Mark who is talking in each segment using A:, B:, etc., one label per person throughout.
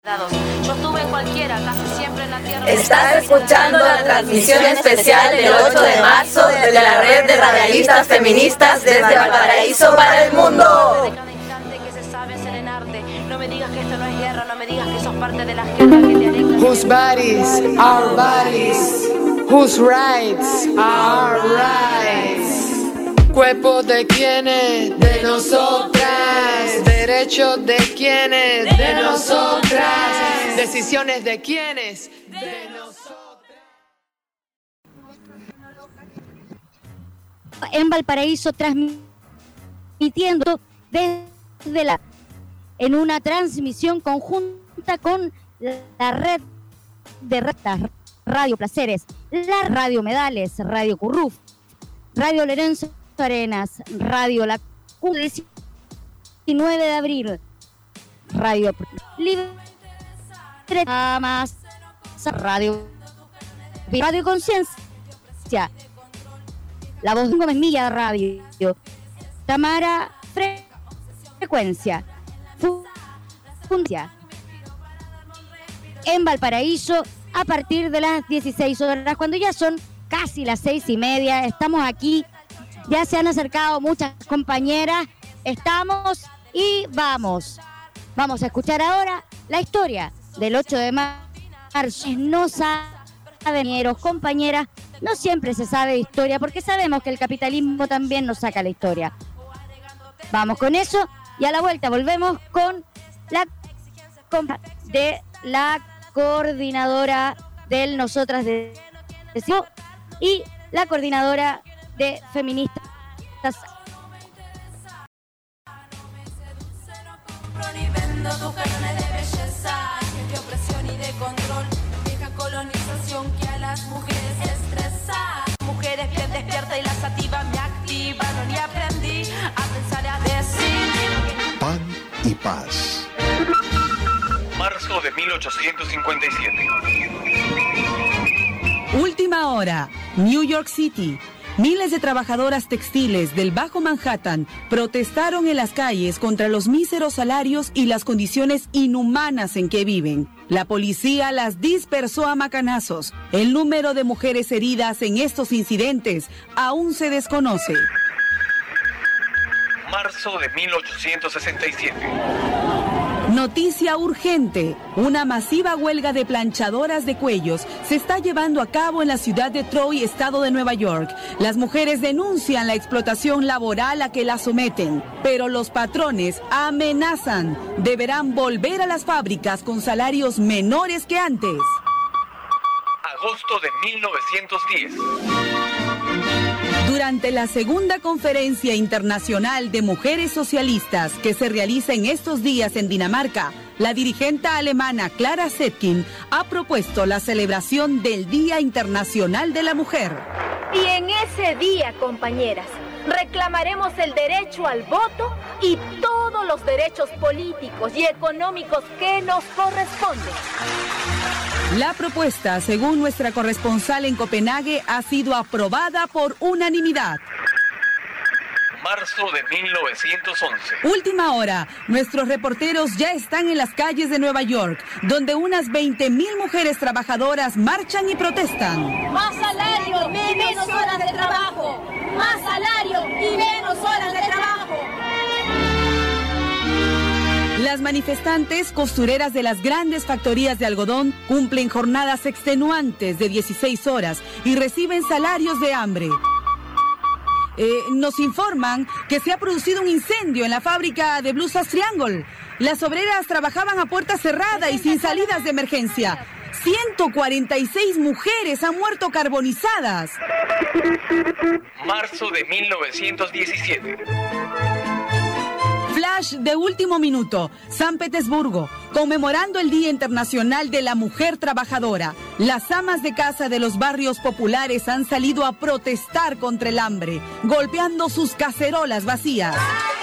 A: Yo estuve en cualquiera, casi siempre en la tierra.
B: Estás escuchando la transmisión especial del 8 de marzo de la red de radialistas feministas desde Valparaíso para el mundo.
A: De cada instante que se sabe serenarte. No me digas que esto no es guerra, no me digas que sos parte de las guerras que te alegran.
C: Whose bodies, our bodies. Whose rights, our rights. Cuerpo de quienes, de nosotras. Derechos de quienes, de nosotras. Decisiones de quienes, de nosotras.
D: En Valparaíso, transmitiendo desde en una transmisión conjunta con la red de Radio Placeres, la Radio Medales, Radio Curruf, Radio Lorenzo Arenas, Radio La Q 19 de abril, Radio Libre más, Radio Conciencia, La Voz de Gómez Milla Radio, Tamara Frecuencia, Fundia. En Valparaíso, a partir de las 16 horas, cuando ya son casi las 6:30, estamos aquí, ya se han acercado muchas compañeras, estamos y vamos a escuchar ahora la historia del 8 de marzo. No saben, compañeras, no siempre se sabe de historia, porque sabemos que el capitalismo también nos saca la historia. Vamos con eso, y a la vuelta volvemos con la coordinadora del Nosotras de y la coordinadora de feministas.
E: Ni vendo tu carne de belleza, de opresión y de control, vieja colonización que a las mujeres estresa. Mujeres bien despierta y la sativa me activaron y aprendí a pensar y a decir.
F: Pan y paz.
G: Marzo de 1857.
H: Última hora, New York City. Miles de trabajadoras textiles del Bajo Manhattan protestaron en las calles contra los míseros salarios y las condiciones inhumanas en que viven. La policía las dispersó a macanazos. El número de mujeres heridas en estos incidentes aún se desconoce.
G: Marzo de 1867.
H: Noticia urgente. Una masiva huelga de planchadoras de cuellos se está llevando a cabo en la ciudad de Troy, estado de Nueva York. Las mujeres denuncian la explotación laboral a que las someten, pero los patrones amenazan. Deberán volver a las fábricas con salarios menores que antes.
G: Agosto de 1910.
H: Durante la segunda conferencia internacional de mujeres socialistas que se realiza en estos días en Dinamarca, la dirigente alemana Clara Zetkin ha propuesto la celebración del Día Internacional de la Mujer.
I: Y en ese día, compañeras, reclamaremos el derecho al voto y todos los derechos políticos y económicos que nos corresponden.
H: La propuesta, según nuestra corresponsal en Copenhague, ha sido aprobada por unanimidad.
G: Marzo de 1911.
H: Última hora. Nuestros reporteros ya están en las calles de Nueva York, donde unas 20,000 mujeres trabajadoras marchan y protestan.
E: Más salario y menos horas de trabajo. Más salario y menos horas de trabajo.
H: Las manifestantes, costureras de las grandes factorías de algodón, cumplen jornadas extenuantes de 16 horas y reciben salarios de hambre. Nos informan que se ha producido un incendio en la fábrica de blusas Triangle. Las obreras trabajaban a puerta cerrada y sin salidas de emergencia. 146 mujeres han muerto carbonizadas.
G: Marzo de 1917.
H: Flash de último minuto, San Petersburgo, conmemorando el Día Internacional de la Mujer Trabajadora. Las amas de casa de los barrios populares han salido a protestar contra el hambre, golpeando sus cacerolas vacías.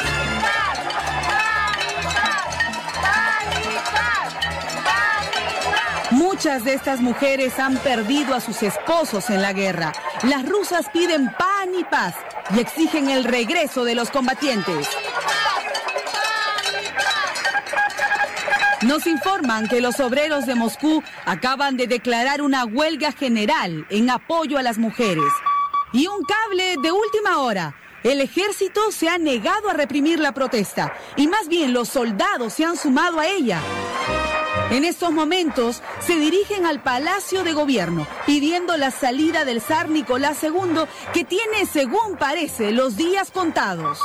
H: Muchas de estas mujeres han perdido a sus esposos en la guerra. Las rusas piden pan y paz y exigen el regreso de los combatientes. Nos informan que los obreros de Moscú acaban de declarar una huelga general en apoyo a las mujeres. Y un cable de última hora. El ejército se ha negado a reprimir la protesta y más bien los soldados se han sumado a ella. En estos momentos se dirigen al Palacio de Gobierno pidiendo la salida del zar Nicolás II, que tiene, según parece, los días contados.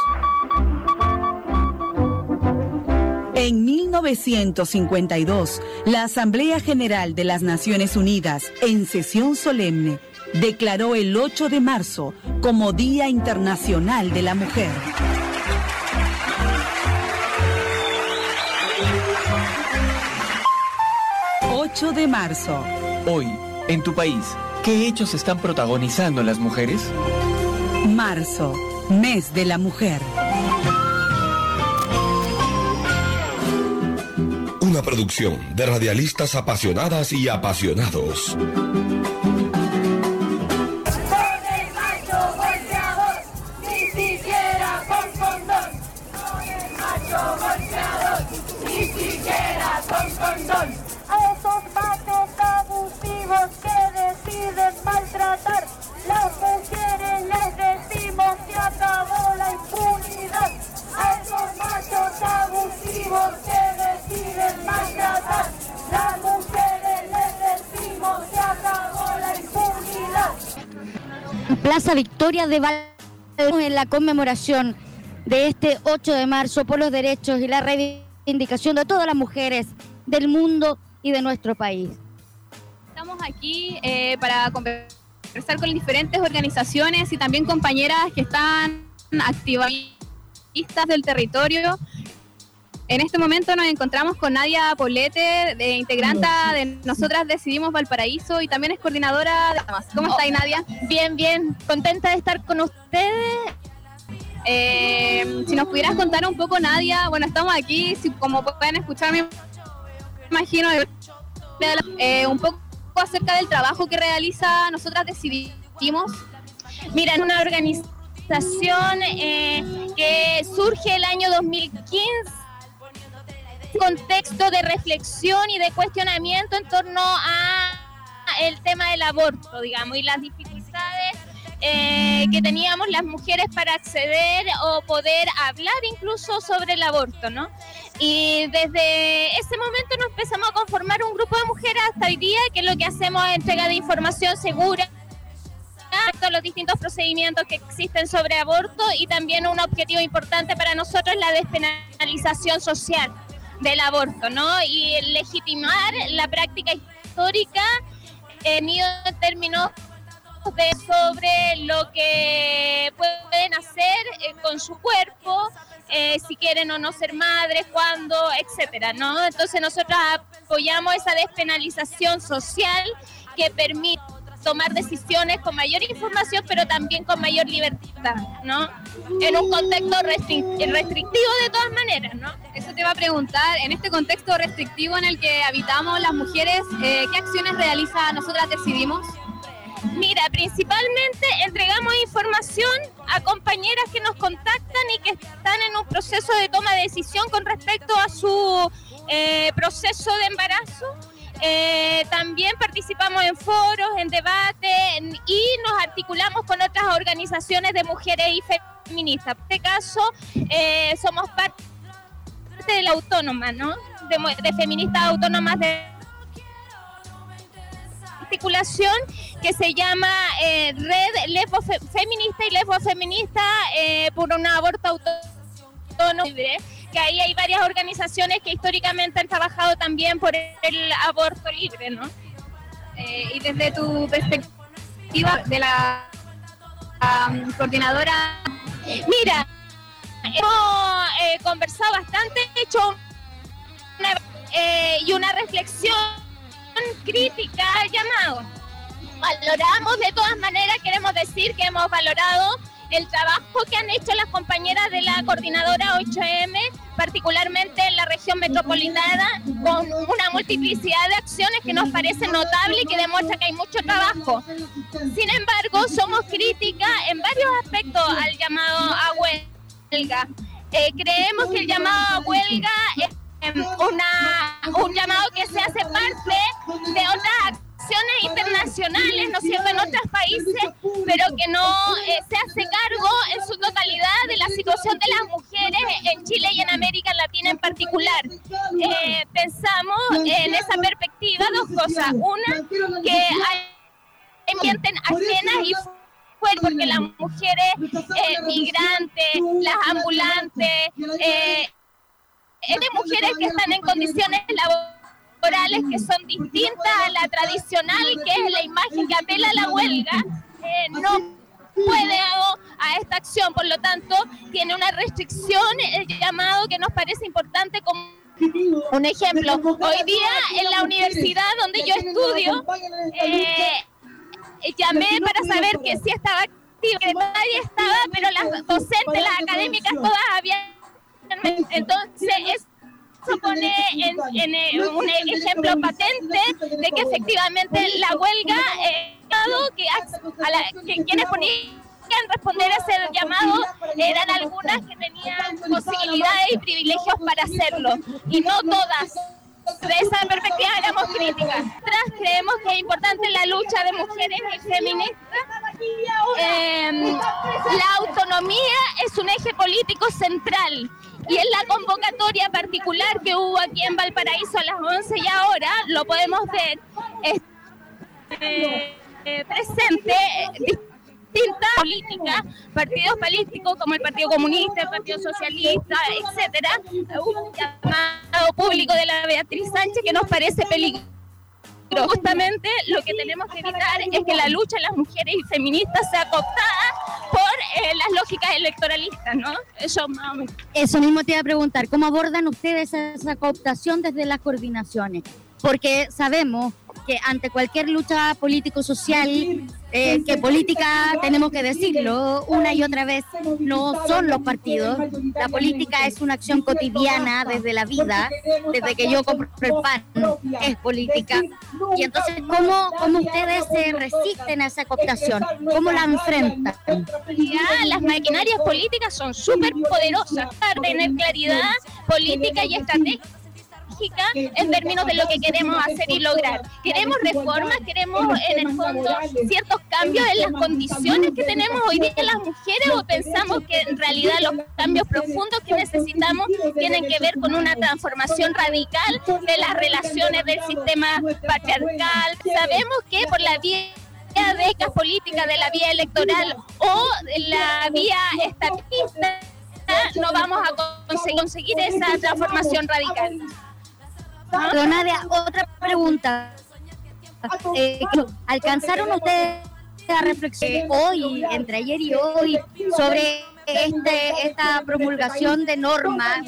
H: En 1952, la Asamblea General de las Naciones Unidas, en sesión solemne, declaró el 8 de marzo como Día Internacional de la Mujer. ...8 de marzo.
J: Hoy, en tu país, ¿qué hechos están protagonizando las mujeres?
H: Marzo, mes de la mujer.
K: Una producción de radialistas apasionadas y apasionados.
L: A esos machos abusivos que deciden maltratar las mujeres les decimos que acabó la impunidad. A esos machos abusivos que deciden maltratar las mujeres les decimos que acabó la impunidad.
D: Plaza Victoria de Valparaíso, en la conmemoración de este 8 de marzo por los derechos y la reivindicación de todas las mujeres del mundo y de nuestro país.
M: Estamos aquí para conversar con diferentes organizaciones y también compañeras que están activistas del territorio. En este momento nos encontramos con Nadia Poblete, integrante de Nosotras Decidimos Valparaíso y también es coordinadora de Damas. ¿Cómo estáis, Nadia?
I: Bien, bien, contenta de estar con ustedes.
M: Si nos pudieras contar un poco, Nadia, bueno, estamos aquí, como pueden escuchar, me imagino, un poco acerca del trabajo que realiza Nosotras Decidimos.
I: Mira, en una organización que surge el año 2015, contexto de reflexión y de cuestionamiento en torno a el tema del aborto, digamos, y las dificultades que teníamos las mujeres para acceder o poder hablar incluso sobre el aborto, ¿no? Y desde ese momento nos empezamos a conformar un grupo de mujeres hasta hoy día, que lo que hacemos es entrega de información segura respecto a los distintos procedimientos que existen sobre aborto, y también un objetivo importante para nosotros es la despenalización social del aborto, ¿no? Y legitimar la práctica histórica en términos sobre lo que pueden hacer con su cuerpo, si quieren o no ser madres, cuándo, etcétera, ¿no? Entonces nosotros apoyamos esa despenalización social que permite tomar decisiones con mayor información, pero también con mayor libertad, ¿no? En un contexto restrictivo de todas maneras, ¿no?
M: Eso te iba a preguntar, en este contexto restrictivo en el que habitamos las mujeres, ¿qué acciones realiza Nosotras Decidimos?
I: Mira, principalmente entregamos información a compañeras que nos contactan y que están en un proceso de toma de decisión con respecto a su proceso de embarazo. También participamos en foros, en debates y nos articulamos con otras organizaciones de mujeres y feministas. En este caso, somos parte de la autónoma, ¿no? De feministas autónomas de articulación que se llama Red Lesbo Feminista y Lesbo Feminista por un aborto autónomo libre, que ahí hay varias organizaciones que históricamente han trabajado también por el aborto libre, ¿no?
M: Y desde tu perspectiva de la coordinadora...
I: Mira, hemos conversado bastante, hecho una reflexión crítica al llamado. Valoramos, de todas maneras, queremos decir que hemos valorado el trabajo que han hecho las compañeras de la coordinadora 8M, particularmente en la región metropolitana, con una multiplicidad de acciones que nos parece notable y que demuestra que hay mucho trabajo. Sin embargo, somos críticas en varios aspectos al llamado a huelga. Creemos que el llamado a huelga es un llamado que se hace parte de otras acciones internacionales, ¿no es cierto?, en otros países, pero que no se hace cargo en su totalidad de la situación de las mujeres en Chile y en América Latina en particular. Pensamos en esa perspectiva dos cosas. Una, que hay ambientes ajenas y fuera, porque las mujeres migrantes, las ambulantes, mujeres que están en condiciones laborales que son distintas a la tradicional, que es la imagen que apela a la huelga, no puede a esta acción, por lo tanto tiene una restricción, el llamado que nos parece importante como un ejemplo. Hoy día en la universidad donde yo estudio, llamé para saber que sí estaba activa, que nadie estaba, pero las docentes, las académicas, todas habían. Entonces eso pone en un ejemplo patente de que efectivamente la huelga, que quienes ponían responder a ese llamado eran algunas que tenían posibilidades y privilegios para hacerlo, y no todas. De esa perspectiva éramos críticas. Nosotras creemos que es importante la lucha de mujeres y feministas. La autonomía es un eje político central, y en la convocatoria particular que hubo aquí en Valparaíso a las 11 y ahora lo podemos ver presente distintas políticas, partidos políticos como el Partido Comunista, el Partido Socialista, etcétera, un llamado público de la Beatriz Sánchez que nos parece peligroso. Justamente lo que tenemos que evitar es que la lucha de las mujeres y feministas sea cooptada por las lógicas electoralistas, ¿no?
D: Eso mismo te iba a preguntar, ¿cómo abordan ustedes esa cooptación desde las coordinaciones? Porque sabemos que ante cualquier lucha político-social, que política, tenemos que decirlo una y otra vez, no son los partidos. La política es una acción cotidiana desde la vida, desde que yo compro el pan, es política. Y entonces, ¿cómo ustedes se resisten a esa cooptación? ¿Cómo la enfrentan?
I: Ya, las maquinarias políticas son súper poderosas para tener claridad política y estrategia en términos de lo que queremos hacer y lograr. Queremos reformas, queremos en el fondo ciertos cambios en las condiciones que tenemos hoy día las mujeres, o pensamos que en realidad los cambios profundos que necesitamos tienen que ver con una transformación radical de las relaciones del sistema patriarcal. Sabemos que por la vía de política, de la vía electoral o de la vía estatista no vamos a conseguir esa transformación radical.
D: Pero Nadia, otra pregunta. ¿Alcanzaron ustedes a reflexionar hoy, entre ayer y hoy, sobre esta promulgación de normas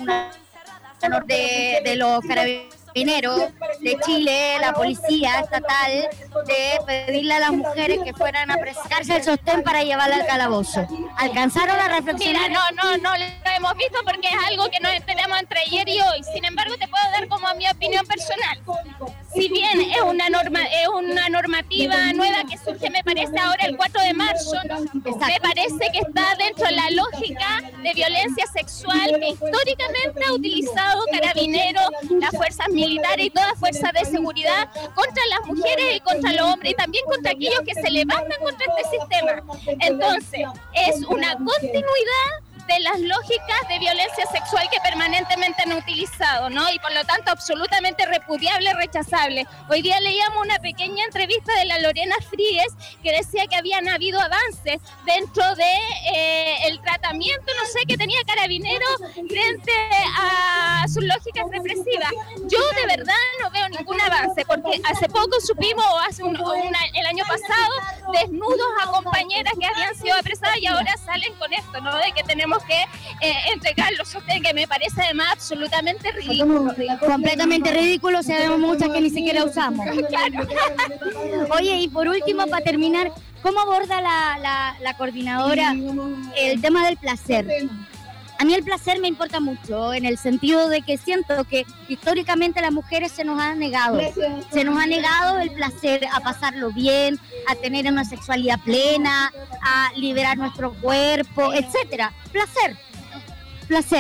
D: de los carabineros de Chile, la policía estatal, de pedirle a las mujeres que fueran a prestarse el sostén para llevarla al calabozo? ¿Alcanzaron a reflexionar?
I: Mira, no lo hemos visto porque es algo que nos enteramos entre ayer y hoy. Sin embargo, te puedo dar como mi opinión personal. Si bien es una normativa nueva que surge, me parece ahora el 4 de marzo, me parece que está dentro de la lógica de violencia sexual que históricamente ha utilizado Carabineros, las fuerzas militares y todas fuerzas de seguridad contra las mujeres y contra los hombres, y también contra aquellos que se levantan contra este sistema. Entonces, es una continuidad de las lógicas de violencia sexual que permanentemente han utilizado, ¿no? Y por lo tanto absolutamente repudiable, rechazable. Hoy día leíamos una pequeña entrevista de la Lorena Fríes que decía que habían habido avances dentro de el tratamiento, no sé, que tenía Carabineros frente a sus lógicas represivas. Yo de verdad no veo ningún avance, porque hace poco supimos, el año pasado, desnudos a compañeras que habían sido apresadas y ahora salen con esto, ¿no? De que tenemos que entregar los sostenes, que me parece además absolutamente ridículo.
D: Completamente ridículo, sabemos muchas que ni siquiera usamos.
I: Claro.
D: Oye, y por último, para terminar, ¿cómo aborda la coordinadora el tema del placer? A mí el placer me importa mucho, en el sentido de que siento que históricamente a las mujeres se nos ha negado el placer, a pasarlo bien, a tener una sexualidad plena, a liberar nuestro cuerpo, etcétera. Placer.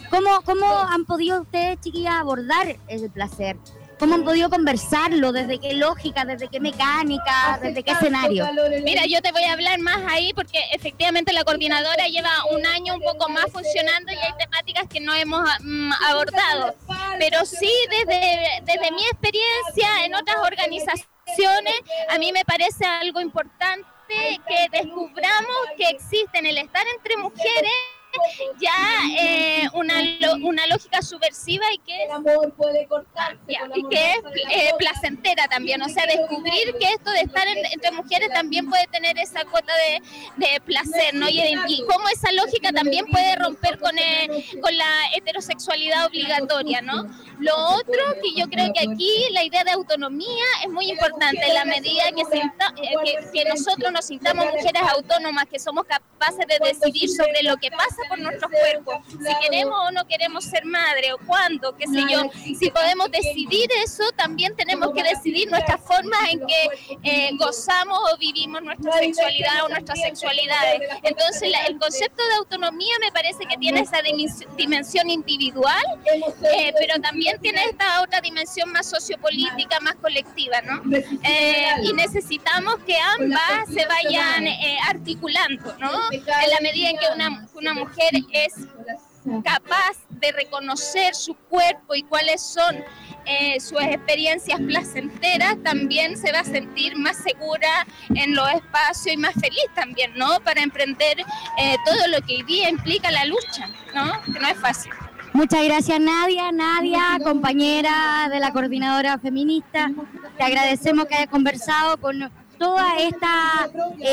D: ¿Cómo han podido ustedes, chiquillas, abordar el placer? ¿Cómo han podido conversarlo? ¿Desde qué lógica? ¿Desde qué mecánica? ¿Desde qué escenario?
I: Mira, yo te voy a hablar más ahí porque efectivamente la coordinadora lleva un año un poco más funcionando y hay temáticas que no hemos abordado. Pero sí, desde mi experiencia en otras organizaciones, a mí me parece algo importante que descubramos que existe en el estar entre mujeres ya una lógica subversiva y que es placentera también, o sea, descubrir que esto de estar entre mujeres también puede tener esa cuota de placer, ¿no? Y cómo esa lógica también puede romper con la heterosexualidad obligatoria, ¿no? Lo otro que yo creo que aquí la idea de autonomía es muy importante en la medida que nosotros nos sintamos mujeres autónomas, que somos capaces de decidir sobre lo que pasa por nuestros cuerpos, si queremos o no queremos ser madre o cuándo, qué sé yo. Si podemos decidir eso, también tenemos que decidir nuestras formas en que gozamos o vivimos nuestra sexualidad o nuestras sexualidades. Entonces el concepto de autonomía me parece que tiene esa dimensión individual, pero también tiene esta otra dimensión más sociopolítica, más colectiva, ¿no? Y necesitamos que ambas se vayan articulando, ¿no? En la medida en que una mujer es capaz de reconocer su cuerpo y cuáles son sus experiencias placenteras, también se va a sentir más segura en los espacios y más feliz también, ¿no? Para emprender todo lo que hoy día implica la lucha, ¿no? Que no es fácil.
D: Muchas gracias, Nadia, compañera de la coordinadora feminista. Te agradecemos que hayas conversado con toda esta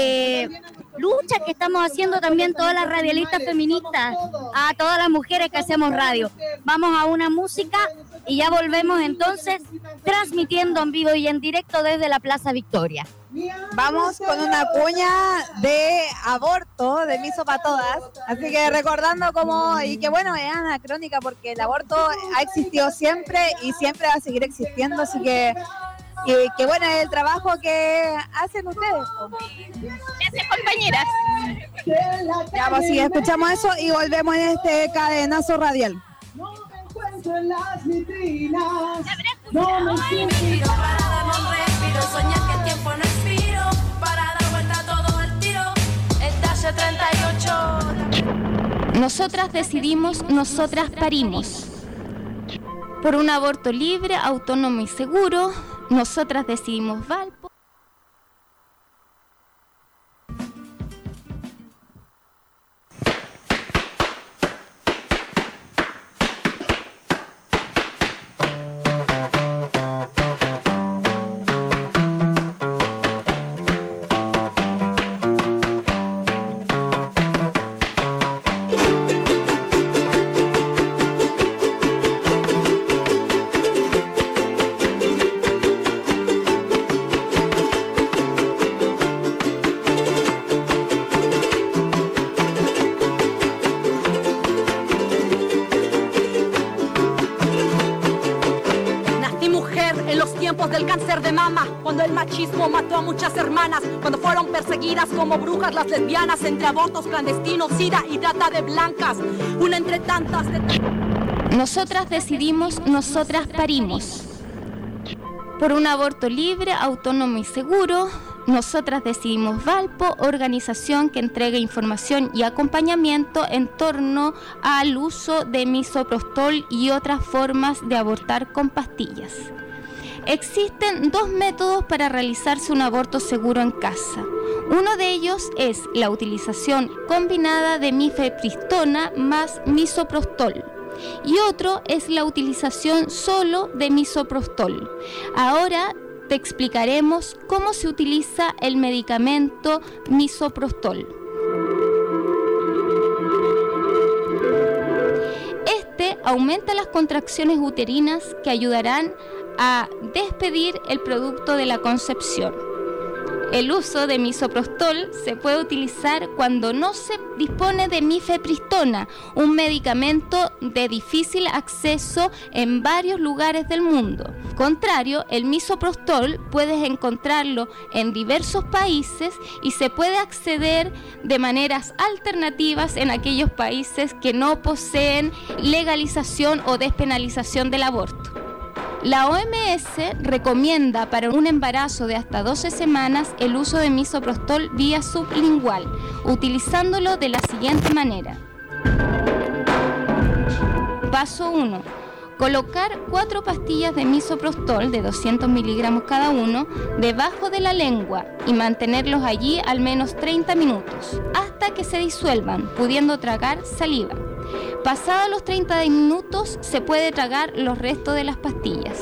D: lucha que estamos haciendo también todas las radialistas feministas, a todas las mujeres que hacemos radio. Vamos a una música y ya volvemos entonces transmitiendo en vivo y en directo desde la Plaza Victoria.
N: Vamos con una cuña de aborto, de Miso para Todas, así que recordando cómo, y que bueno, es anacrónica porque el aborto ha existido siempre y siempre va a seguir existiendo, así que bueno, es el trabajo que hacen ustedes.
I: Gracias, compañeras.
N: Ya, pues sí, escuchamos eso y volvemos en este cadenazo radial.
L: No me encuentro en las vitrinas.
E: No me inspiro para darme un respiro, soñar que el tiempo no expiro, para dar vuelta todo el tiro, el talle 38.
I: Nosotras decidimos, nosotras parimos. Por un aborto libre, autónomo y seguro, nosotras decidimos Valpo.
O: Del cáncer de mama, cuando el machismo mató a muchas hermanas, cuando fueron perseguidas como brujas las lesbianas, entre abortos clandestinos, sida y trata de blancas, una entre tantas
I: Nosotras decidimos, nosotras parimos. Por un aborto libre, autónomo y seguro, nosotras decidimos Valpo, organización que entrega información y acompañamiento en torno al uso de misoprostol y otras formas de abortar con pastillas. Existen dos métodos para realizarse un aborto seguro en casa. Uno de ellos es la utilización combinada de mifepristona más misoprostol y otro es la utilización solo de misoprostol. Ahora te explicaremos cómo se utiliza el medicamento misoprostol. Este aumenta las contracciones uterinas que ayudarán a despedir el producto de la concepción. El uso de misoprostol se puede utilizar cuando no se dispone de mifepristona, un medicamento de difícil acceso en varios lugares del mundo. Contrario, el misoprostol puedes encontrarlo en diversos países y se puede acceder de maneras alternativas en aquellos países que no poseen legalización o despenalización del aborto. La OMS recomienda para un embarazo de hasta 12 semanas el uso de misoprostol vía sublingual, utilizándolo de la siguiente manera. Paso 1. Colocar 4 pastillas de misoprostol de 200 miligramos cada uno debajo de la lengua y mantenerlos allí al menos 30 minutos, hasta que se disuelvan, pudiendo tragar saliva. Pasados los 30 minutos se puede tragar los restos de las pastillas.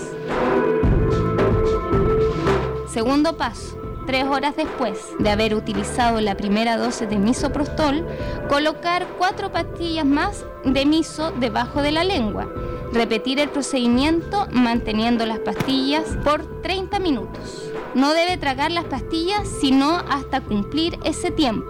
I: Segundo paso. 3 horas después de haber utilizado la primera dosis de misoprostol, colocar 4 pastillas más de miso debajo de la lengua. Repetir el procedimiento manteniendo las pastillas por 30 minutos. No debe tragar las pastillas sino hasta cumplir ese tiempo.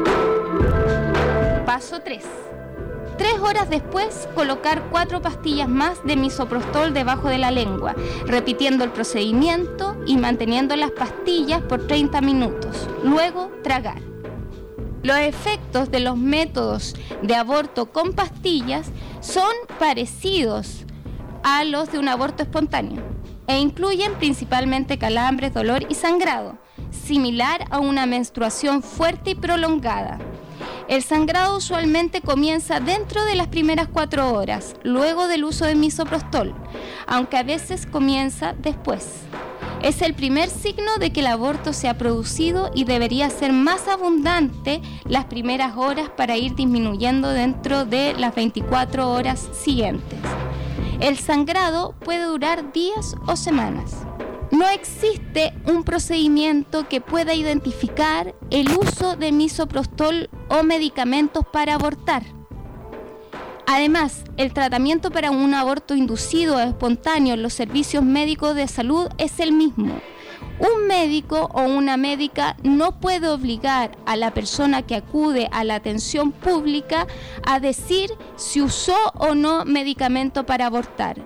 I: Paso 3. 3 horas después, colocar 4 pastillas más de misoprostol debajo de la lengua, repitiendo el procedimiento y manteniendo las pastillas por 30 minutos. Luego, tragar. Los efectos de los métodos de aborto con pastillas son parecidos a los de un aborto espontáneo e incluyen principalmente calambres, dolor y sangrado, similar a una menstruación fuerte y prolongada. El sangrado usualmente comienza dentro de las primeras 4 horas, luego del uso de misoprostol, aunque a veces comienza después. Es el primer signo de que el aborto se ha producido y debería ser más abundante las primeras horas para ir disminuyendo dentro de las 24 horas siguientes. El sangrado puede durar días o semanas. No existe un procedimiento que pueda identificar el uso de misoprostol o medicamentos para abortar. Además, el tratamiento para un aborto inducido o espontáneo en los servicios médicos de salud es el mismo. Un médico o una médica no puede obligar a la persona que acude a la atención pública a decir si usó o no medicamento para abortar.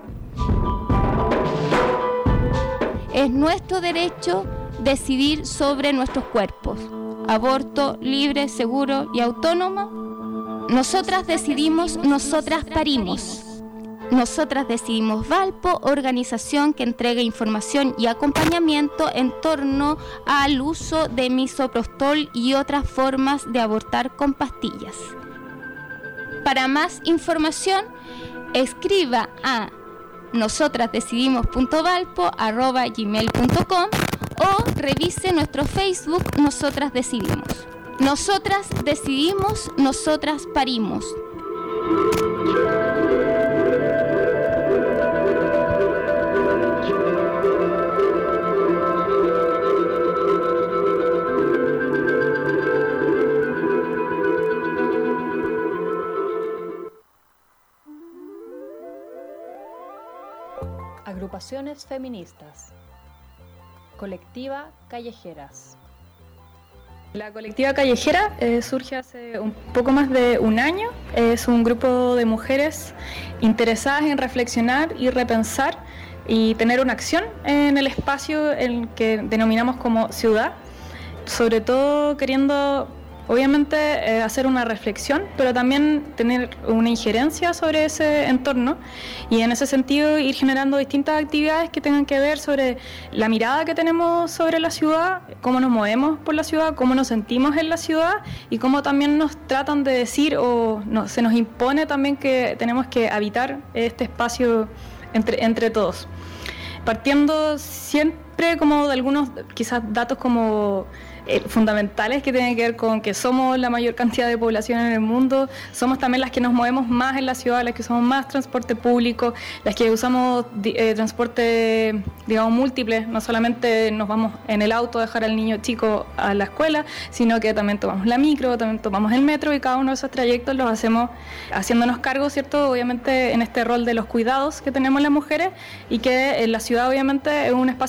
I: Es nuestro derecho decidir sobre nuestros cuerpos. Aborto libre, seguro y autónomo. Nosotras decidimos, nosotras parimos. Nosotras decidimos Valpo, organización que entrega información y acompañamiento en torno al uso de misoprostol y otras formas de abortar con pastillas. Para más información, escriba a nosotrasdecidimos.valpo@gmail.com o revise nuestro Facebook Nosotras Decidimos. Nosotras decidimos, nosotras parimos.
P: Agrupaciones feministas. Colectiva Callejeras. La Colectiva Callejera surge hace un poco más de un año. Es un grupo de mujeres interesadas en reflexionar y repensar y tener una acción en el espacio en que denominamos como ciudad, sobre todo queriendo obviamente hacer una reflexión, pero también tener una injerencia sobre ese entorno y en ese sentido ir generando distintas actividades que tengan que ver sobre la mirada que tenemos sobre la ciudad, cómo nos movemos por la ciudad, cómo nos sentimos en la ciudad y cómo también nos tratan de decir o se nos impone también que tenemos que habitar este espacio entre todos. Partiendo siempre como de algunos quizás datos como fundamentales que tienen que ver con que somos la mayor cantidad de población en el mundo, somos también las que nos movemos más en la ciudad, las que usamos más transporte público, las que usamos transporte, digamos, múltiple, no solamente nos vamos en el auto a dejar al niño chico a la escuela, sino que también tomamos la micro, también tomamos el metro y cada uno de esos trayectos los hacemos haciéndonos cargo, ¿cierto? Obviamente en este rol de los cuidados que tenemos las mujeres y que en la ciudad obviamente es un espacio de confort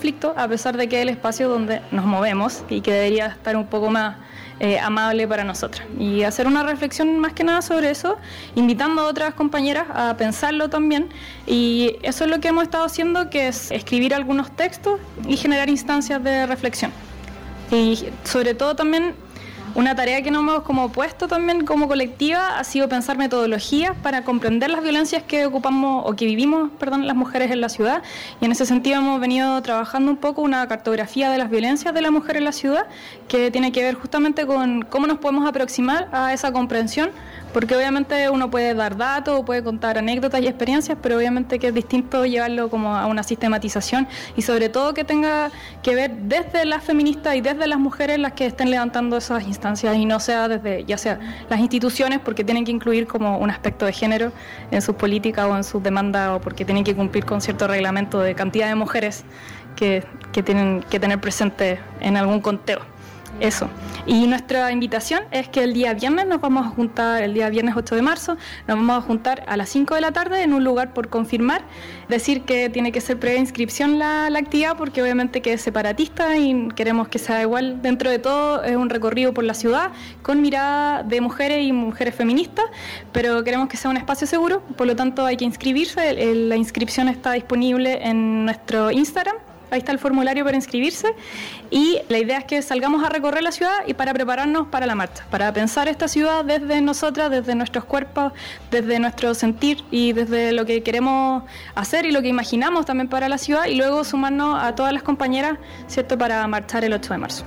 P: conflicto, a pesar de que es el espacio donde nos movemos y que debería estar un poco más amable para nosotras. Y hacer una reflexión más que nada sobre eso, invitando a otras compañeras a pensarlo también. Y eso es lo que hemos estado haciendo, que es escribir algunos textos y generar instancias de reflexión. Y sobre todo también una tarea que nos hemos como puesto también como colectiva ha sido pensar metodologías para comprender las violencias que ocupamos o que vivimos, las mujeres en la ciudad, y en ese sentido hemos venido trabajando un poco una cartografía de las violencias de la mujer en la ciudad, que tiene que ver justamente con cómo nos podemos aproximar a esa comprensión, porque obviamente uno puede dar datos, puede contar anécdotas y experiencias, pero obviamente que es distinto llevarlo como a una sistematización, y sobre todo que tenga que ver desde las feministas y desde las mujeres las que estén levantando esas instancias, y no sea desde ya sea las instituciones, porque tienen que incluir como un aspecto de género en sus políticas o en sus demandas, o porque tienen que cumplir con cierto reglamento de cantidad de mujeres que tienen que tener presente en algún conteo. Eso. Y nuestra invitación es que el día viernes nos vamos a juntar, el día viernes 8 de marzo, nos vamos a juntar a las 5 de la tarde en un lugar por confirmar. Decir que tiene que ser previa inscripción la actividad, porque obviamente que es separatista y queremos que sea igual. Dentro de todo es un recorrido por la ciudad con mirada de mujeres y mujeres feministas, pero queremos que sea un espacio seguro, por lo tanto hay que inscribirse. La inscripción está disponible en nuestro Instagram. Ahí está el formulario para inscribirse, y la idea es que salgamos a recorrer la ciudad y para prepararnos para la marcha, para pensar esta ciudad desde nosotras, desde nuestros cuerpos, desde nuestro sentir y desde lo que queremos hacer y lo que imaginamos también para la ciudad, y luego sumarnos a todas las compañeras, ¿cierto?, para marchar el 8 de marzo.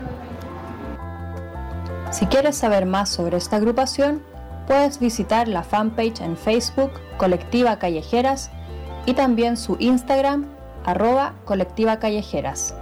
Q: Si quieres saber más sobre esta agrupación, puedes visitar la fanpage en Facebook, Colectiva Callejeras, y también su Instagram, @Colectiva Callejeras.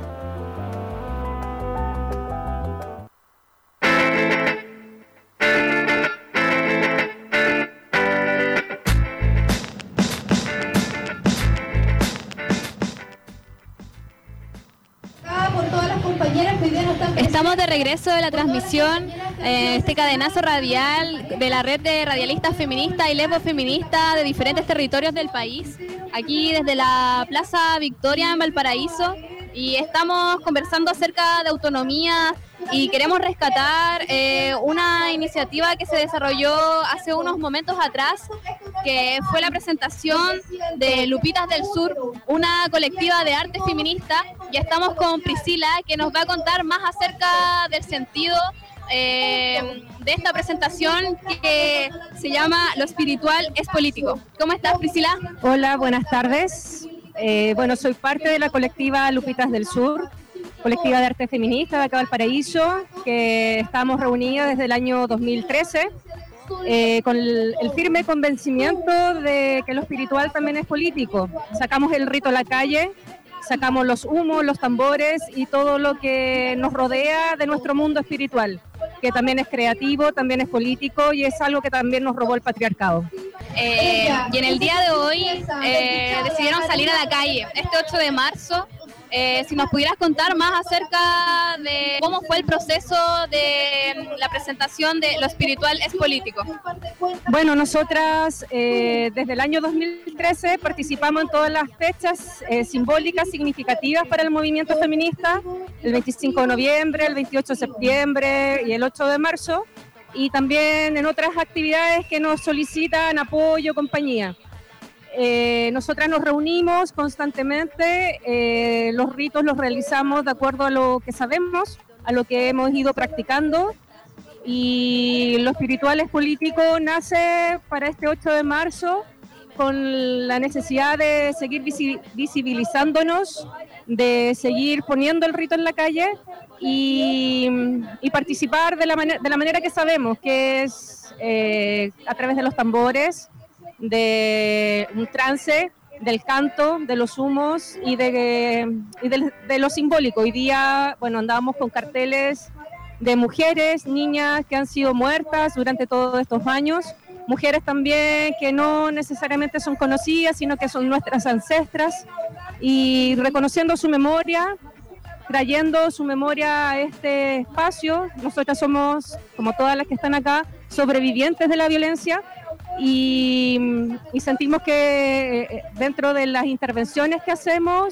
M: Estamos de regreso de la transmisión, este cadenazo radial de la red de radialistas feministas y lesbofeministas de diferentes territorios del país, aquí desde la Plaza Victoria en Valparaíso, y estamos conversando acerca de autonomía y queremos rescatar una iniciativa que se desarrolló hace unos momentos atrás, que fue la presentación de Lupitas del Sur, una colectiva de arte feminista, y estamos con Priscila, que nos va a contar más acerca del sentido de esta presentación, que se llama Lo espiritual es político. ¿Cómo estás, Priscila?
R: Hola, buenas tardes. Soy parte de la colectiva Lupitas del Sur, colectiva de arte feminista de acá de Valparaíso, que estamos reunidas desde el año 2013 con el firme convencimiento de que lo espiritual también es político. Sacamos el rito a la calle, sacamos los humos, los tambores y todo lo que nos rodea de nuestro mundo espiritual, que también es creativo, también es político, y es algo que también nos robó el patriarcado.
M: Y en el día de hoy decidieron salir a la calle, este 8 de marzo. Si nos pudieras contar más acerca de cómo fue el proceso de la presentación de Lo espiritual es político.
R: Bueno, nosotras desde el año 2013 participamos en todas las fechas simbólicas significativas para el movimiento feminista, el 25 de noviembre, el 28 de septiembre y el 8 de marzo, y también en otras actividades que nos solicitan apoyo, compañía. Nosotras nos reunimos constantemente, los ritos los realizamos de acuerdo a lo que sabemos, a lo que hemos ido practicando, y Lo espiritual es político nace para este 8 de marzo con la necesidad de seguir visibilizándonos, de seguir poniendo el rito en la calle y participar de la manera que sabemos, que es a través de los tambores, de un trance, del canto, de los humos y de lo simbólico. Hoy día, andábamos con carteles de mujeres, niñas que han sido muertas durante todos estos años, mujeres también que no necesariamente son conocidas, sino que son nuestras ancestras, y reconociendo su memoria, trayendo su memoria a este espacio. Nosotras somos, como todas las que están acá, sobrevivientes de la violencia, y sentimos que dentro de las intervenciones que hacemos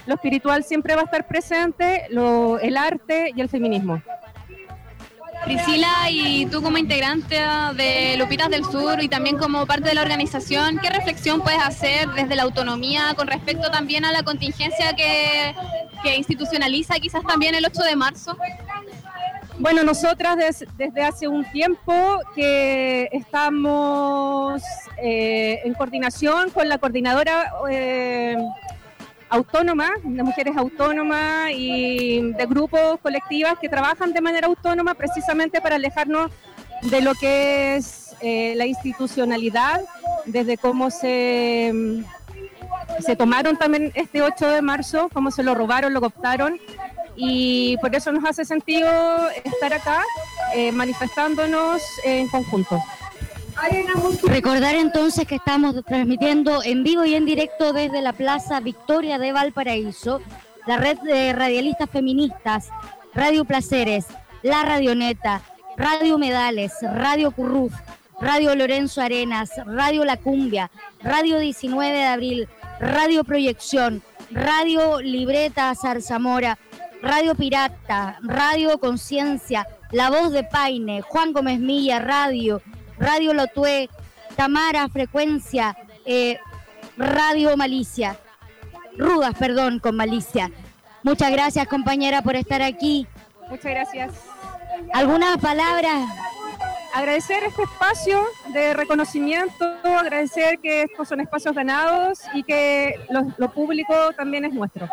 R: lo espiritual siempre va a estar presente, el arte y el feminismo.
M: Priscila, y tú como integrante de Lupitas del Sur y también como parte de la organización, ¿qué reflexión puedes hacer desde la autonomía con respecto también a la contingencia que institucionaliza quizás también el 8 de marzo?
R: Bueno, nosotras desde hace un tiempo que estamos en coordinación con la coordinadora autónoma, de mujeres autónomas y de grupos colectivas que trabajan de manera autónoma precisamente para alejarnos de lo que es la institucionalidad, desde cómo se tomaron también este 8 de marzo, cómo se lo robaron, lo cooptaron, y por eso nos hace sentido estar acá manifestándonos en conjunto.
D: Recordar entonces que estamos transmitiendo en vivo y en directo desde la Plaza Victoria de Valparaíso, la red de radialistas feministas, Radio Placeres, La Radioneta, Radio Humedales, Radio Curruf, Radio Lorenzo Arenas, Radio La Cumbia, Radio 19 de Abril, Radio Proyección, Radio Libreta Zarzamora, Radio Pirata, Radio Conciencia, La Voz de Paine, Juan Gómez Milla, Radio Lotué, Tamara Frecuencia, Radio Malicia, Rudas, perdón, con Malicia. Muchas gracias, compañera, por estar aquí.
R: Muchas gracias.
D: ¿Algunas palabras?
R: Agradecer este espacio de reconocimiento, agradecer que estos son espacios ganados y que lo público también es nuestro.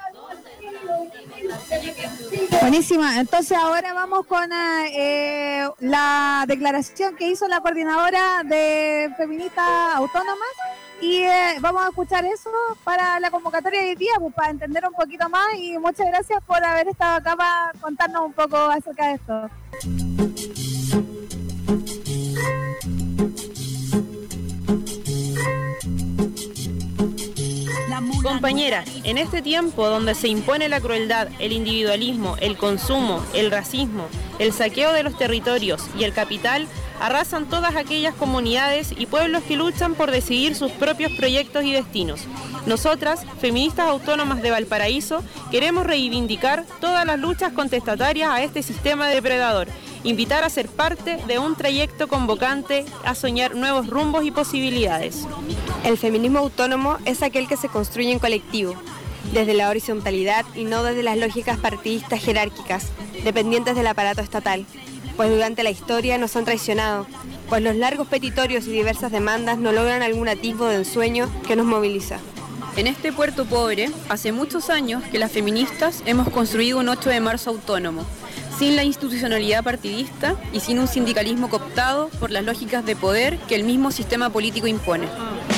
N: Buenísima, entonces ahora vamos con la declaración que hizo la coordinadora de feministas autónomas y vamos a escuchar eso para la convocatoria de hoy día, pues, para entender un poquito más, y muchas gracias por haber estado acá para contarnos un poco acerca de esto.
S: Compañeras, en este tiempo donde se impone la crueldad, el individualismo, el consumo, el racismo, el saqueo de los territorios y el capital, arrasan todas aquellas comunidades y pueblos que luchan por decidir sus propios proyectos y destinos. Nosotras, feministas autónomas de Valparaíso, queremos reivindicar todas las luchas contestatarias a este sistema depredador, invitar a ser parte de un trayecto convocante a soñar nuevos rumbos y posibilidades.
T: El feminismo autónomo es aquel que se construye en colectivo, desde la horizontalidad y no desde las lógicas partidistas jerárquicas, dependientes del aparato estatal, pues durante la historia nos han traicionado, pues los largos petitorios y diversas demandas no logran algún atisbo de ensueño que nos moviliza.
U: En este puerto pobre, hace muchos años que las feministas hemos construido un 8 de marzo autónomo, sin la institucionalidad partidista y sin un sindicalismo cooptado por las lógicas de poder que el mismo sistema político impone.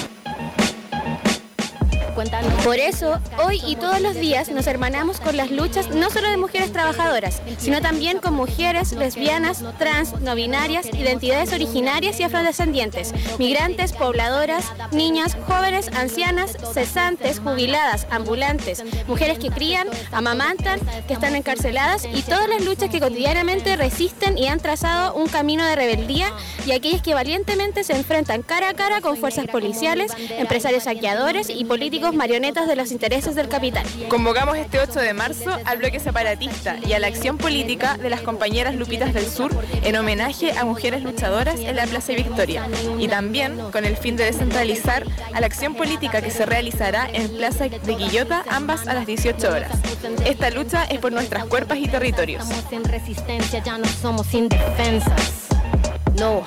V: Por eso, hoy y todos los días nos hermanamos con las luchas no solo de mujeres trabajadoras, sino también con mujeres, lesbianas, trans, no binarias, identidades originarias y afrodescendientes, migrantes, pobladoras, niñas, jóvenes, ancianas, cesantes, jubiladas, ambulantes, mujeres que crían, amamantan, que están encarceladas, y todas las luchas que cotidianamente resisten y han trazado un camino de rebeldía, y aquellas que valientemente se enfrentan cara a cara con fuerzas policiales, empresarios saqueadores y políticos marionetas de los intereses del capital.
S: Convocamos este 8 de marzo al bloque separatista y a la acción política de las compañeras Lupitas del Sur en homenaje a mujeres luchadoras en la Plaza Victoria, y también con el fin de descentralizar a la acción política que se realizará en Plaza de Quillota, ambas a las 18 horas. Esta lucha es por nuestras cuerpas y territorios.
V: En resistencia ya no somos indefensas. No.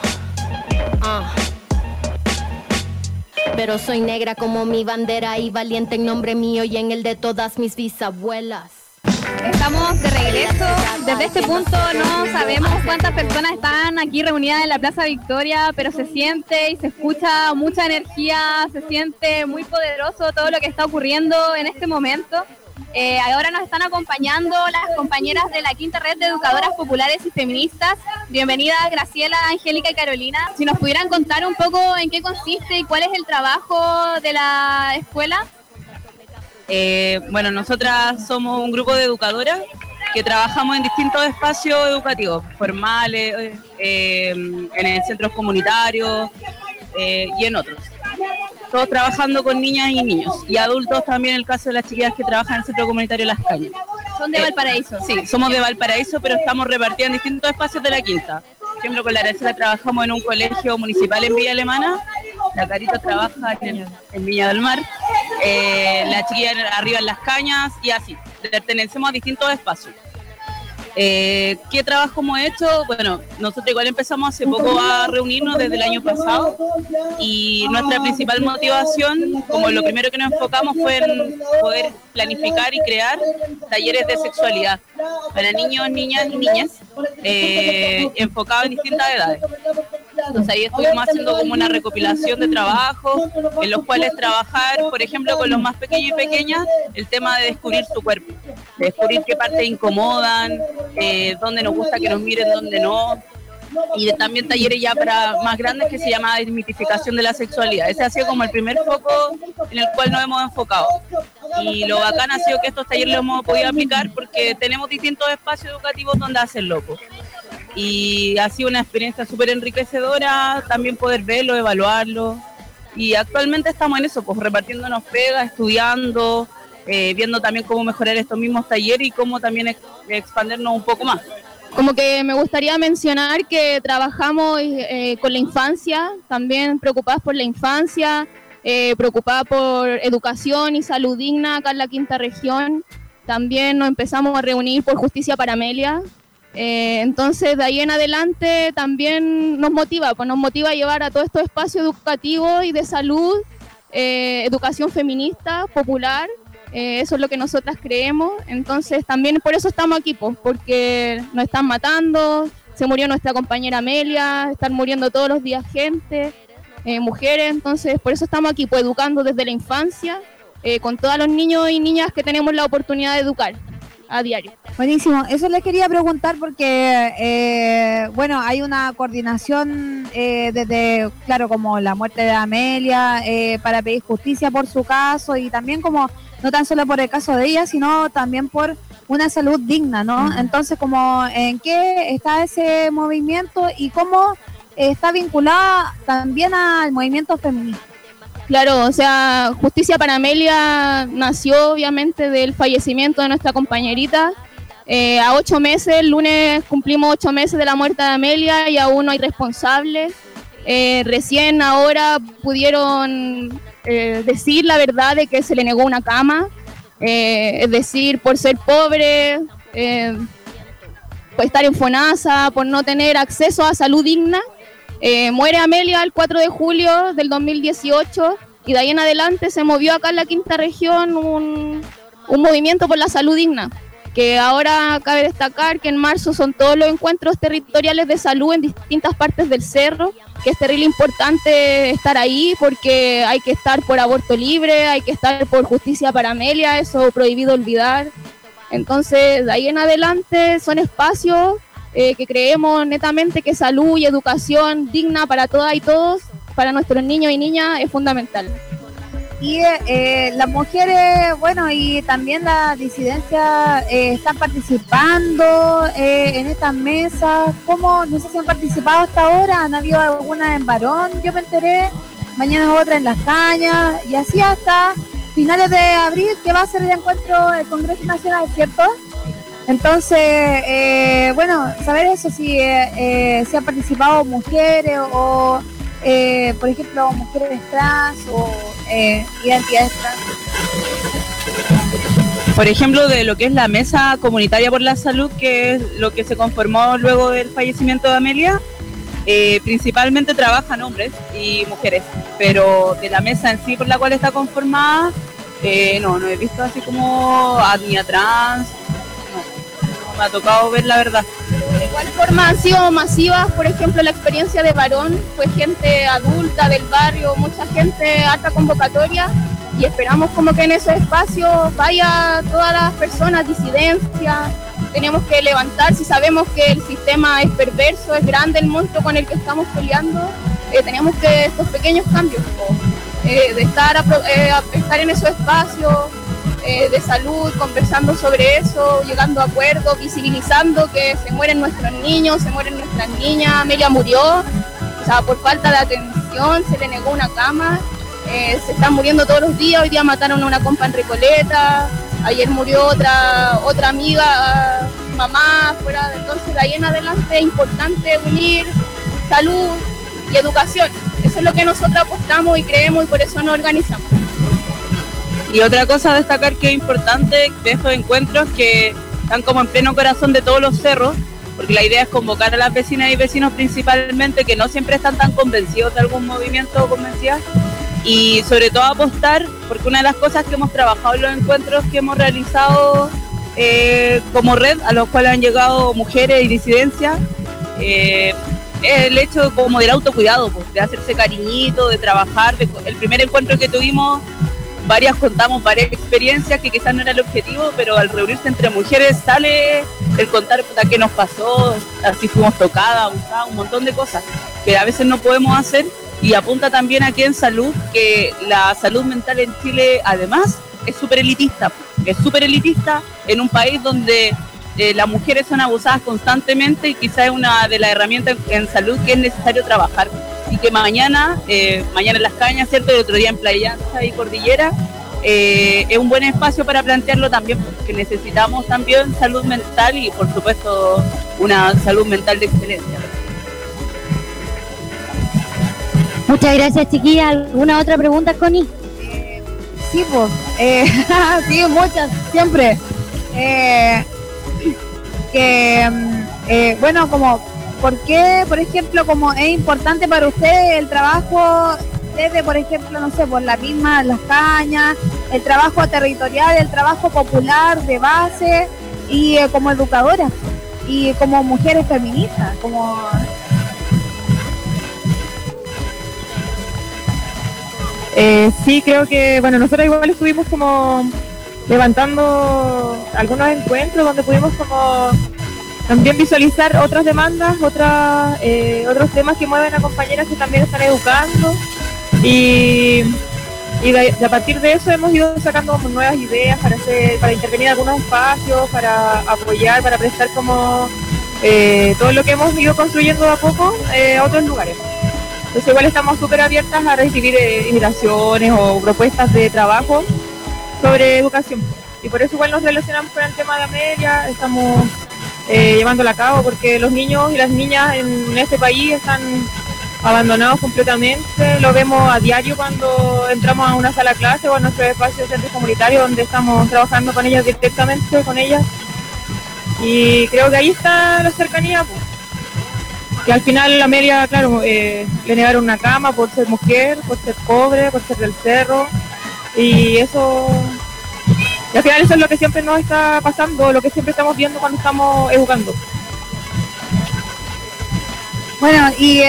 V: Pero soy negra como mi bandera y valiente en nombre mío y en el de todas mis bisabuelas.
M: Estamos de regreso. Desde este punto no sabemos cuántas personas están aquí reunidas en la Plaza Victoria, pero se siente y se escucha mucha energía, se siente muy poderoso todo lo que está ocurriendo en este momento. Ahora nos están acompañando las compañeras de la Quinta Red de Educadoras Populares y Feministas. Bienvenidas Graciela, Angélica y Carolina. Si nos pudieran contar un poco en qué consiste y cuál es el trabajo de la escuela.
W: Bueno, nosotras somos un grupo de educadoras que trabajamos en distintos espacios educativos, formales, en centros comunitarios y en otros. todos trabajando con niñas y niños, y adultos también, en el caso de las chiquillas que trabajan en el Centro Comunitario Las Cañas.
M: ¿Son de Valparaíso?
W: Sí, somos de Valparaíso, pero estamos repartidos en distintos espacios de la Quinta. Por ejemplo, con la Aracela trabajamos en un colegio municipal en Villa Alemana, la Carita trabaja en Viña del Mar, la chiquilla arriba en Las Cañas, y así, pertenecemos a distintos espacios. ¿Qué trabajo hemos hecho? Bueno, nosotros igual empezamos hace poco a reunirnos desde el año pasado, y nuestra principal motivación, como lo primero que nos enfocamos, fue en poder planificar y crear talleres de sexualidad para niños, niñas y niñas, enfocados en distintas edades. Entonces ahí estuvimos haciendo como una recopilación de trabajos en los cuales trabajar, por ejemplo, con los más pequeños y pequeñas, el tema de descubrir su cuerpo, de descubrir qué partes incomodan, dónde nos gusta que nos miren, dónde no, y también talleres ya para más grandes que se llama desmitificación de la sexualidad. Ese ha sido como el primer foco en el cual nos hemos enfocado. Y lo bacán ha sido que estos talleres los hemos podido aplicar porque tenemos distintos espacios educativos donde hacerlo. Y ha sido una experiencia súper enriquecedora, también poder verlo, evaluarlo. Y actualmente estamos en eso, pues repartiéndonos pegas, estudiando, viendo también cómo mejorar estos mismos talleres y cómo también expandernos un poco más.
M: Como que me gustaría mencionar que trabajamos con la infancia, también preocupadas por la infancia, preocupadas por educación y salud digna acá en la Quinta Región. También nos empezamos a reunir por Justicia para Amelia. Entonces de ahí en adelante también nos motiva a llevar a todos estos espacios educativos y de salud, educación feminista, popular. Eso es lo que nosotras creemos. Entonces también por eso estamos aquí, porque nos están matando, se murió nuestra compañera Amelia, están muriendo todos los días gente, mujeres. Entonces por eso estamos aquí, educando desde la infancia, con todos los niños y niñas que tenemos la oportunidad de educar a diario.
N: Buenísimo, eso les quería preguntar porque, bueno, hay una coordinación desde, claro, como la muerte de Amelia, para pedir justicia por su caso y también como, no tan solo por el caso de ella, sino también por una salud digna, ¿no? Entonces, como, ¿en qué está ese movimiento y cómo está vinculada también al movimiento feminista?
M: Claro, o sea, Justicia para Amelia nació obviamente del fallecimiento de nuestra compañerita. A 8 meses, el lunes cumplimos 8 meses de la muerte de Amelia y aún no hay responsables. Recién ahora pudieron decir la verdad de que se le negó una cama, es decir, por ser pobre, por estar en FONASA, por no tener acceso a salud digna. Muere Amelia el 4 de julio del 2018 y de ahí en adelante se movió acá en la Quinta Región un movimiento por la salud digna, que ahora cabe destacar que en marzo son todos los encuentros territoriales de salud en distintas partes del cerro, que es terrible importante estar ahí porque hay que estar por aborto libre, hay que estar por Justicia para Amelia, eso prohibido olvidar. Entonces de ahí en adelante son espacios que creemos netamente que salud y educación digna para todas y todos, para nuestros niños y niñas, es fundamental.
N: Y las mujeres, bueno, y también la disidencia están participando en estas mesas. ¿Cómo? No sé si han participado hasta ahora, han habido algunas en Barón, yo me enteré, mañana otra en Las Cañas, y así hasta finales de abril, que va a ser el encuentro del Congreso Nacional, ¿cierto? Entonces, bueno, saber eso, si han participado mujeres o, por ejemplo, mujeres trans o identidades trans.
W: Por ejemplo, de lo que es la Mesa Comunitaria por la Salud, que es lo que se conformó luego del fallecimiento de Amelia, principalmente trabajan hombres y mujeres, pero de la mesa en sí por la cual está conformada, no he visto así como etnia trans. Me ha tocado ver la verdad.
M: De igual forma han sido masivas, por ejemplo, la experiencia de Barón, fue gente adulta del barrio, mucha gente, alta convocatoria, y esperamos como que en esos espacios vaya todas las personas, disidencias. Tenemos que levantar, si sabemos que el sistema es perverso, es grande el monstruo con el que estamos peleando, tenemos que estos pequeños cambios, de estar en esos espacios, de salud, conversando sobre eso, llegando a acuerdos, visibilizando que se mueren nuestros niños, se mueren nuestras niñas. Amelia murió, o sea, por falta de atención, se le negó una cama. se están muriendo todos los días. Hoy día mataron a una compa en Recoleta, ayer murió otra amiga, mamá, fuera. Entonces de ahí en adelante es importante unir salud y educación. Eso es lo que nosotros apostamos y creemos y por eso nos organizamos.
W: Y otra cosa a destacar que es importante de estos encuentros que están como en pleno corazón de todos los cerros, porque la idea es convocar a las vecinas y vecinos principalmente que no siempre están tan convencidos de algún movimiento o convencidas, y sobre todo apostar, porque una de las cosas que hemos trabajado en los encuentros que hemos realizado como red, a los cuales han llegado mujeres y disidencias, es el hecho como del autocuidado, pues, de hacerse cariñito, de trabajar. El primer encuentro que tuvimos, contamos varias experiencias que quizás no era el objetivo, pero al reunirse entre mujeres sale el contar qué nos pasó, así fuimos tocadas, abusadas, un montón de cosas que a veces no podemos hacer, y apunta también aquí en salud, que la salud mental en Chile además es súper elitista en un país donde las mujeres son abusadas constantemente y quizás es una de las herramientas en salud que es necesario trabajar. Y que mañana en Las Cañas, ¿cierto? El otro día en Playa Ancha y Cordillera, es un buen espacio para plantearlo también, porque necesitamos también salud mental y por supuesto una salud mental de excelencia.
D: Muchas gracias, chiquilla. ¿Alguna otra pregunta, Connie?
N: Sí, pues. Sí, muchas, siempre. Bueno, como, ¿por qué, por ejemplo, como es importante para ustedes el trabajo desde, por ejemplo, no sé, por la misma Las Cañas, el trabajo territorial, el trabajo popular de base y como educadoras y como mujeres feministas, como...
R: Sí, creo que, bueno, nosotros igual estuvimos como levantando algunos encuentros donde pudimos como también visualizar otras demandas, otros temas que mueven a compañeras que también están educando y a partir de eso hemos ido sacando como nuevas ideas para intervenir en algunos espacios, para apoyar, para prestar como todo lo que hemos ido construyendo de a poco a otros lugares. Entonces igual estamos súper abiertas a recibir invitaciones o propuestas de trabajo sobre educación. Y por eso igual nos relacionamos con el tema de Amelia, estamos llevándola a cabo porque los niños y las niñas en este país están abandonados completamente. Lo vemos a diario cuando entramos a una sala clase o a nuestro espacio de centro comunitario donde estamos trabajando con ellas directamente, con ellas. Y creo que ahí está la cercanía, pues. Que al final Amelia, claro, le negaron una cama por ser mujer, por ser pobre, por ser del cerro, y eso, y al final eso es lo que siempre nos está pasando, lo que siempre estamos viendo cuando estamos educando.
N: Bueno, y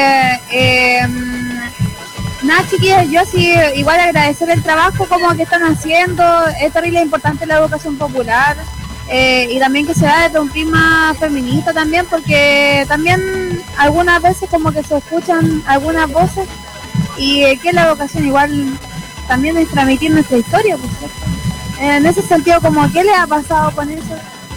N: nada, chiquillas, yo sí igual agradecer el trabajo como que están haciendo, es terrible importante la educación popular. Y también que se da desde un prisma feminista también, porque también algunas veces como que se escuchan algunas voces y que la educación igual también es transmitir nuestra historia, pues, ¿cierto? En ese sentido, como ¿qué les ha pasado con eso?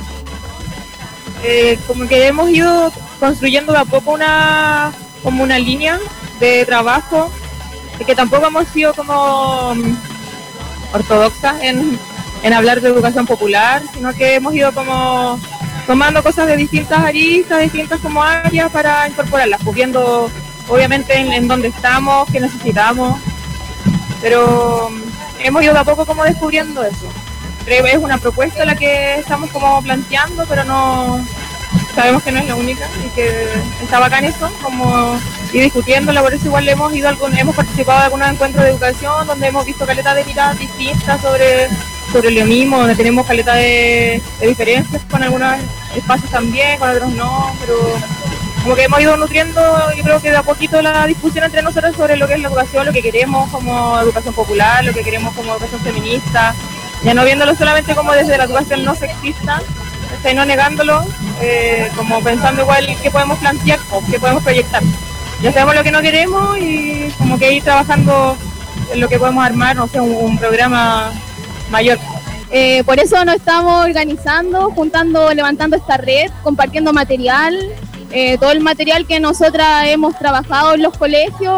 R: Como que hemos ido construyendo de a poco una línea de trabajo, que tampoco hemos sido como ortodoxas en hablar de educación popular, sino que hemos ido como tomando cosas de distintas aristas, distintas como áreas para incorporarlas, pues viendo obviamente en dónde estamos, qué necesitamos, pero hemos ido de a poco como descubriendo eso. Creo que es una propuesta la que estamos como planteando, pero no sabemos que no es la única y que está bacán eso, como ir discutiéndola, por eso igual hemos participado de algunos encuentros de educación donde hemos visto caleta de miradas distintas sobre lo mismo, donde tenemos caleta de diferencias con algunos espacios también, con otros no, pero como que hemos ido nutriendo, yo creo que de a poquito la discusión entre nosotros sobre lo que es la educación, lo que queremos como educación popular, lo que queremos como educación feminista, ya no viéndolo solamente como desde la educación no sexista, no negándolo, como pensando igual qué podemos plantear o qué podemos proyectar. Ya sabemos lo que no queremos y como que ir trabajando en lo que podemos armar, no sé, un programa mayor.
M: Por eso nos estamos organizando, levantando esta red, compartiendo material, todo el material que nosotras hemos trabajado en los colegios,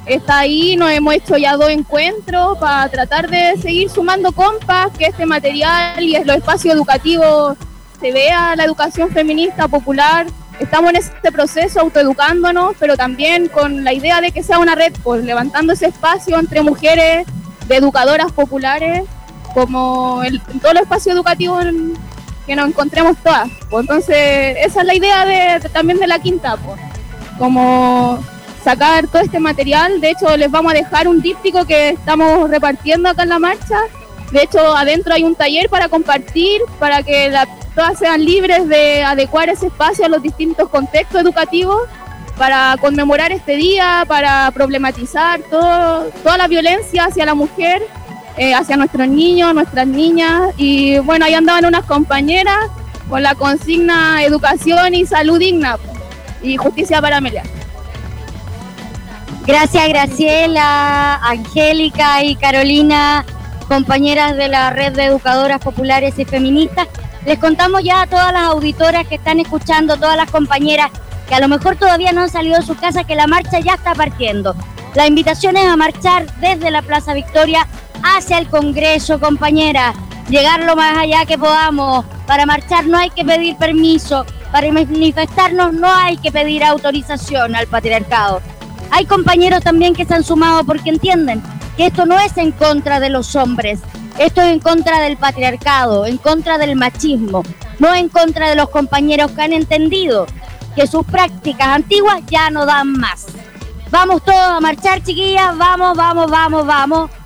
M: está ahí, nos hemos hecho ya 2 encuentros para tratar de seguir sumando compas, que este material y los espacios educativos se vea la educación feminista popular. Estamos en este proceso autoeducándonos, pero también con la idea de que sea una red, pues levantando ese espacio entre mujeres de educadoras populares, como en todos los espacios educativos que nos encontremos todas. Pues entonces esa es la idea también de la quinta, pues, como sacar todo este material. De hecho, les vamos a dejar un díptico que estamos repartiendo acá en la marcha. De hecho, adentro hay un taller para compartir, para que todas sean libres de adecuar ese espacio a los distintos contextos educativos, para conmemorar este día, para problematizar toda la violencia hacia la mujer, hacia nuestros niños, nuestras niñas. Y bueno, ahí andaban unas compañeras con la consigna educación y salud digna y justicia para Amelia.
D: Gracias, Graciela, Angélica y Carolina, compañeras de la Red de Educadoras Populares y Feministas. Les contamos ya a todas las auditoras que están escuchando, todas las compañeras que a lo mejor todavía no han salido de su casa, que la marcha ya está partiendo. La invitación es a marchar desde la Plaza Victoria hacia el Congreso, compañeras. Llegar lo más allá que podamos. Para marchar no hay que pedir permiso. Para manifestarnos no hay que pedir autorización al patriarcado. Hay compañeros también que se han sumado porque entienden que esto no es en contra de los hombres, esto es en contra del patriarcado, en contra del machismo, no en contra de los compañeros que han entendido que sus prácticas antiguas ya no dan más. Vamos todos a marchar, chiquillas, vamos, vamos, vamos, vamos.